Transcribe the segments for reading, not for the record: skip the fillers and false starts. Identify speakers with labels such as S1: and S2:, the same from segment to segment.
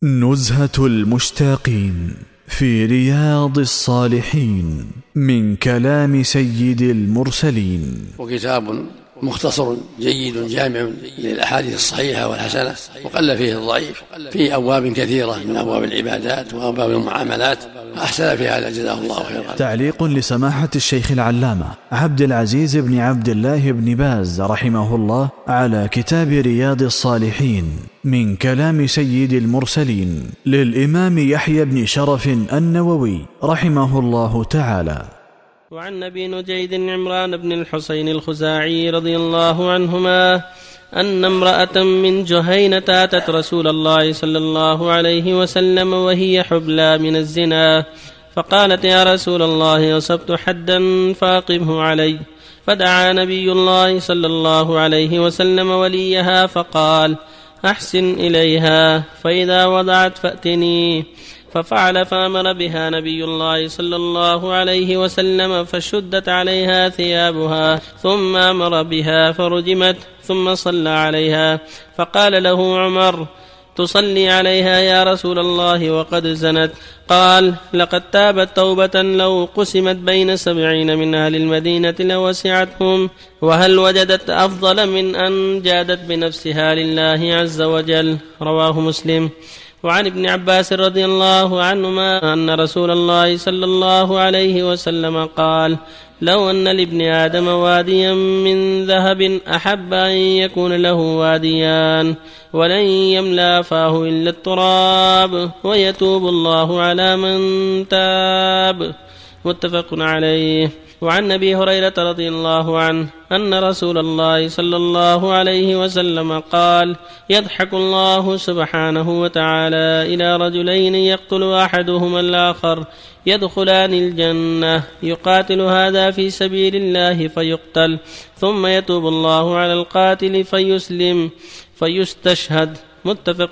S1: نزهة المشتاقين في رياض الصالحين من كلام سيد المرسلين.
S2: وكتاب مختصر جيد جامع للأحاديث الصحيحة والحسنة، وقل فيه الضعيف، في أبواب كثيرة من أبواب العبادات وأبواب المعاملات، أحسن في هذا جزاه الله خيرا.
S1: تعليق لسماحة الشيخ العلامة عبد العزيز بن عبد الله بن باز رحمه الله على كتاب رياض الصالحين من كلام سيد المرسلين للإمام يحيى بن شرف النووي رحمه الله تعالى.
S3: وعن أبي نجيد عمران بن الحسين الخزاعي رضي الله عنهما أن امرأة من جهينة أتت رسول الله صلى الله عليه وسلم وهي حبلى من الزنا، فقالت: يا رسول الله، أصبت حدا فأقمه علي. فدعا نبي الله صلى الله عليه وسلم وليها فقال: أحسن إليها، فإذا وضعت فأتني. ففعل، فأمر بها نبي الله صلى الله عليه وسلم، فشدت عليها ثيابها، ثم أمر بها فرجمت، ثم صلى عليها. فقال له عمر: تصلي عليها يا رسول الله وقد زنت؟ قال: لقد تابت توبة لو قسمت بين 70 من أهل المدينة لوسعتهم، وهل وجدت أفضل من أن جادت بنفسها لله عز وجل؟ رواه مسلم. وعن ابن عباس رضي الله عنهما أن رسول الله صلى الله عليه وسلم قال: لو أن لابن آدم واديا من ذهب أحب أن يكون له واديان، ولن يملأ فاه إلا التراب، ويتوب الله على من تاب. متفق عليه. وعن أبي هريرة رضي الله عنه أن رسول الله صلى الله عليه وسلم قال: يضحك الله سبحانه وتعالى إلى رجلين يقتل أحدهما الآخر، يدخلان الجنة، يقاتل هذا في سبيل الله فيقتل، ثم يتوب الله على القاتل فيسلم فيستشهد. متفق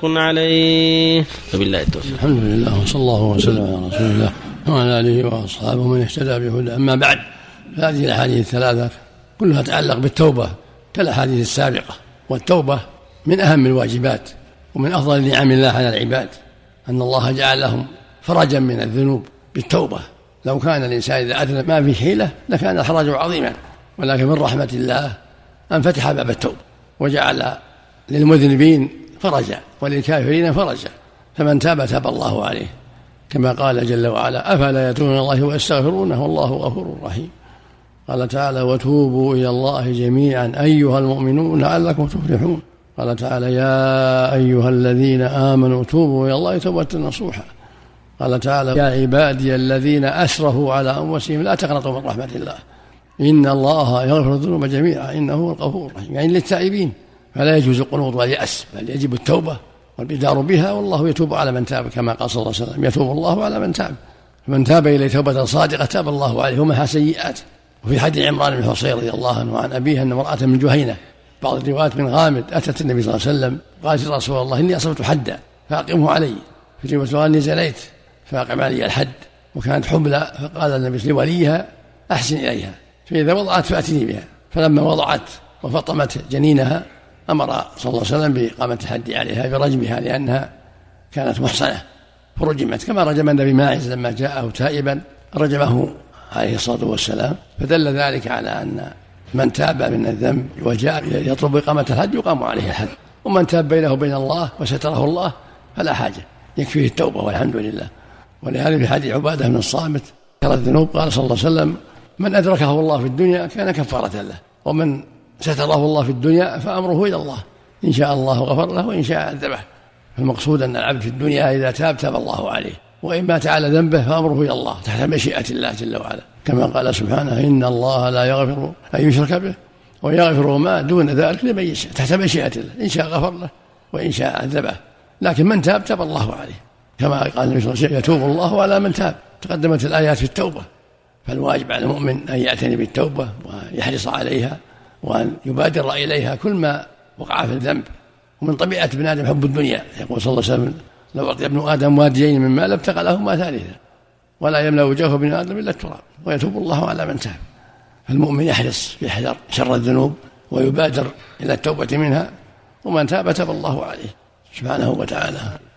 S3: عليه. وبالله التوفيق.
S2: الحمد لله، وصلى الله وسلم على رسول الله وعلى آله وأصحابه من اهتدى بهداه. أما بعد، فهذه الأحاديث الثلاثة كلها تتعلق بالتوبة كالأحاديث السابقة، والتوبة من أهم الواجبات ومن أفضل نعم الله على العباد، أن الله جعل لهم فرجا من الذنوب بالتوبة. لو كان الإنسان إذا أذنب ما في حيلة لكان الحرج عظيما، ولكن من رحمة الله أن فتح باب التوبة وجعل للمذنبين فرجا وللكافرين فرجا، فمن تاب تاب الله عليه، كما قال جل وعلا: أفلا يتوبون الله ويستغفرونه والله غفور رحيم. قال تعالى: وتوبوا إلى الله جميعا أيها المؤمنون لعلكم تفلحون. قال تعالى: يا أيها الذين آمنوا توبوا إلى الله توبة نصوحا. قال تعالى: يا عبادي الذين أسرفوا على أنفسهم لا تقنطوا من رحمة الله إن الله يغفر الذنوب جميعا إنه هو الغفور الرحيم. يعني للتائبين، فلا يجوز القنوط واليأس، بل يجب التوبة والبدار بها، والله يتوب على من تاب، كما قال صلى الله عليه وسلم: يتوب الله على من تاب. فمن تاب إليه توبة صادقة تاب الله عليه ومحى سيئات. وفي حديث عمران بن حصين رضي الله عنه عن أبيه أن امرأة من جهينة، بعض الروايات من غامد، أتت النبي صلى الله عليه وسلم قالت: يا رسول الله، إني أصبت حدا فأقمه علي. في رواية قال: إني زنيت فأقم علي الحد. وكانت حبلى، فقال النبي لوليها: أحسن إليها، فإذا وضعت فأتني بها. فلما وضعت وفطمت جنينها أمر صلى الله عليه وسلم بإقامة الحد عليها برجمها، لأنها كانت محصنة، فرجمت كما رجم النبي ماعز لما جاءه تائبا رجمه عليه الصلاة والسلام. فدل ذلك على أن من تاب من الذنب وجاء يطلب إقامة الحد يقام عليه الحد، ومن تاب بينه وبين الله وستره الله فلا حاجة، يكفيه التوبة والحمد لله. ولهذا في حديث عبادة بن الصامت ذكر الذنوب قال صلى الله عليه وسلم: من أدركه الله في الدنيا كان كفارة له، ومن ستره الله في الدنيا فأمره إلى الله، إن شاء الله غفر له وإن شاء عذبه. فالمقصود أن العبد في الدنيا إذا تاب تاب الله عليه، وإن مات على ذنبه فأمره إلى الله تحت مشيئة الله جل وعلا، كما قال سبحانه: إن الله لا يغفر أن يشرك به ويغفر ما دون ذلك لمن يشاء، تحت مشيئة الله، إن شاء غفر له وإن شاء عذبه. لكن من تاب تاب الله عليه، كما قال النبي صلى الله عليه وسلم: يتوب الله على من تاب. تقدمت الآيات في التوبة، فالواجب على المؤمن أن يعتني بالتوبة ويحرص عليها وأن يبادر إليها كل ما وقع في الذنب. ومن طبيعة ابن آدم حب الدنيا، يقول صلى الله عليه وسلم: لو أعطي ابن آدم واديين من مال ابتغى لهما ثالثا ولا يملأ وجهه ابن آدم إلا التراب ويتوب الله على من تاب. فالمؤمن يحرص يحذر شر الذنوب ويبادر إلى التوبة منها، ومن تاب تاب الله عليه سبحانه وتعالى.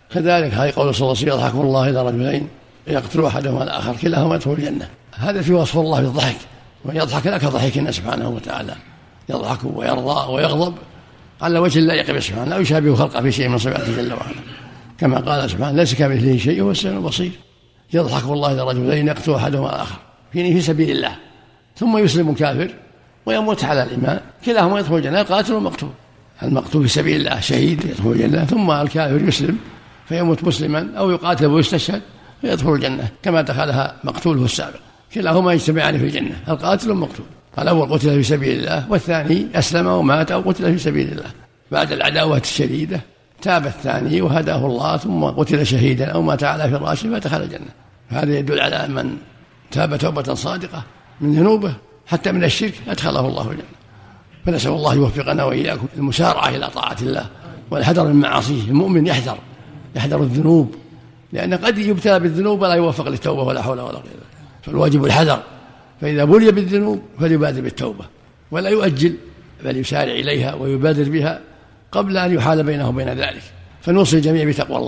S2: كذلك هذه قول صلى الله عليه وسلم يضحك الله إلى رجلين يقتل أحدهما الآخر كلاهما يدخل الجنة. هذا في وصف الله بالضحك، ويضحك لك ضحكنا سبحانه وتعالى، يضحك ويرضى ويغضب على وجه لا يقبل سبحانه، لا يشابه خلقه في شيء من صفاته جل وعلا، كما قال سبحانه ليس كمثله شيء وهو السميع البصير. يضحك الله إلى رجلين يقتل أحدهما الآخر في سبيل الله ثم يسلم كافر ويموت على الإيمان كلاهما يدخل الجنة، القاتل والمقتول. المقتول في سبيل الله شهيد يدخل الجنة، ثم الكافر يسلم فيموت مسلما أو يقاتل ويستشهد فيدخل الجنة كما دخلها مقتوله السابق، كلاهما يجتمعان في الجنة القاتل والمقتول. الأول قتل في سبيل الله والثاني أسلم ومات أو قتل في سبيل الله. بعد العداوة الشديدة تاب الثاني وهداه الله ثم قتل شهيدا أو مات على فراشه فدخل الجنة. هذا يدل على من تاب توبة صادقة من ذنوبه حتى من الشرك أدخله الله الجنة. فنسأل الله يوفقنا وإياكم المسارعة إلى طاعة الله والحذر من معاصيه. المؤمن يحذر الذنوب، لأن قد يبتلى بالذنوب ولا يوفق للتوبة ولا حول ولا قوة، فالواجب الحذر. فإذا بلي بالذنوب فليبادر بالتوبة ولا يؤجل، بل يسارع إليها ويبادر بها قبل أن يحال بينه وبين ذلك. فنوصي الجميع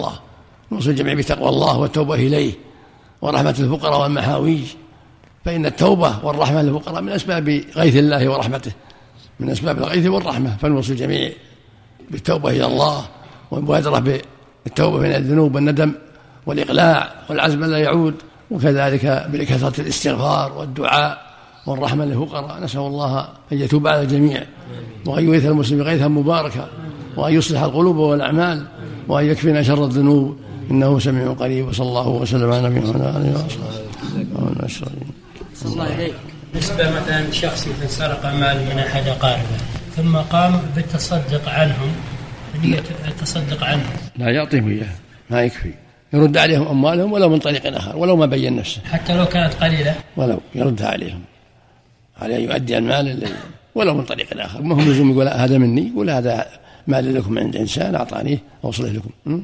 S2: بتقوى الله والتوبة إليه ورحمة الفقراء والمحاويج، فإن التوبة والرحمة للفقراء من أسباب غيث الله ورحمته، من أسباب الغيث والرحمة. فنوصي الجميع بالتوبة إلى الله والمبادرة بالتوبة من الذنوب والندم والإقلاع والعزم لا يعود، وكذلك بكثرة الاستغفار والدعاء والرحمة للفقراء. نسأل الله أن يتوب على الجميع وأن يغيث المسلمين غيثا مباركا وأن يصلح القلوب والأعمال وأن يكفينا شر الذنوب إنه سميع قريب. وصلى الله وسلم على نبينا محمد وعلى آله وصحبه.
S4: صلى الله عليك. بالنسبة مثلا شخص مثل سرق مال من أحد أقاربه ثم قام بالتصدق عنهم بنية التصدق عنهم،
S2: لا يعطيهم إياه، ما يكفي، يرد عليهم أموالهم ولو من طريق آخر ولو ما بين نفسه،
S4: حتى لو كانت قليلة
S2: ولو يردها عليهم، عليه يؤدي المال ولو من طريق آخر. ما هم لزوم يقول هذا مني، يقول هذا مال لكم عند إنسان أعطانيه أوصله لكم.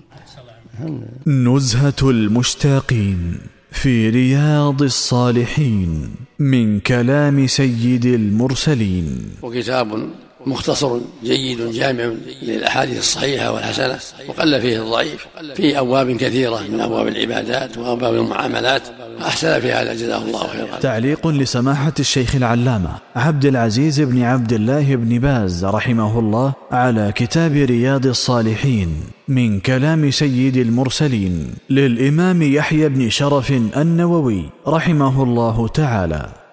S1: نزهة المشتاقين في رياض الصالحين من كلام سيد المرسلين.
S2: وكتاب مختصر جيد جامع للأحاديث الصحيحة والحسنة، وقل فيه الضعيف، في أبواب كثيرة من أبواب العبادات وأبواب المعاملات، أحسن في هذا جزاه الله خيرا.
S1: تعليق لسماحة الشيخ العلامة عبد العزيز بن عبد الله بن باز رحمه الله على كتاب رياض الصالحين من كلام سيد المرسلين للإمام يحيى بن شرف النووي رحمه الله تعالى.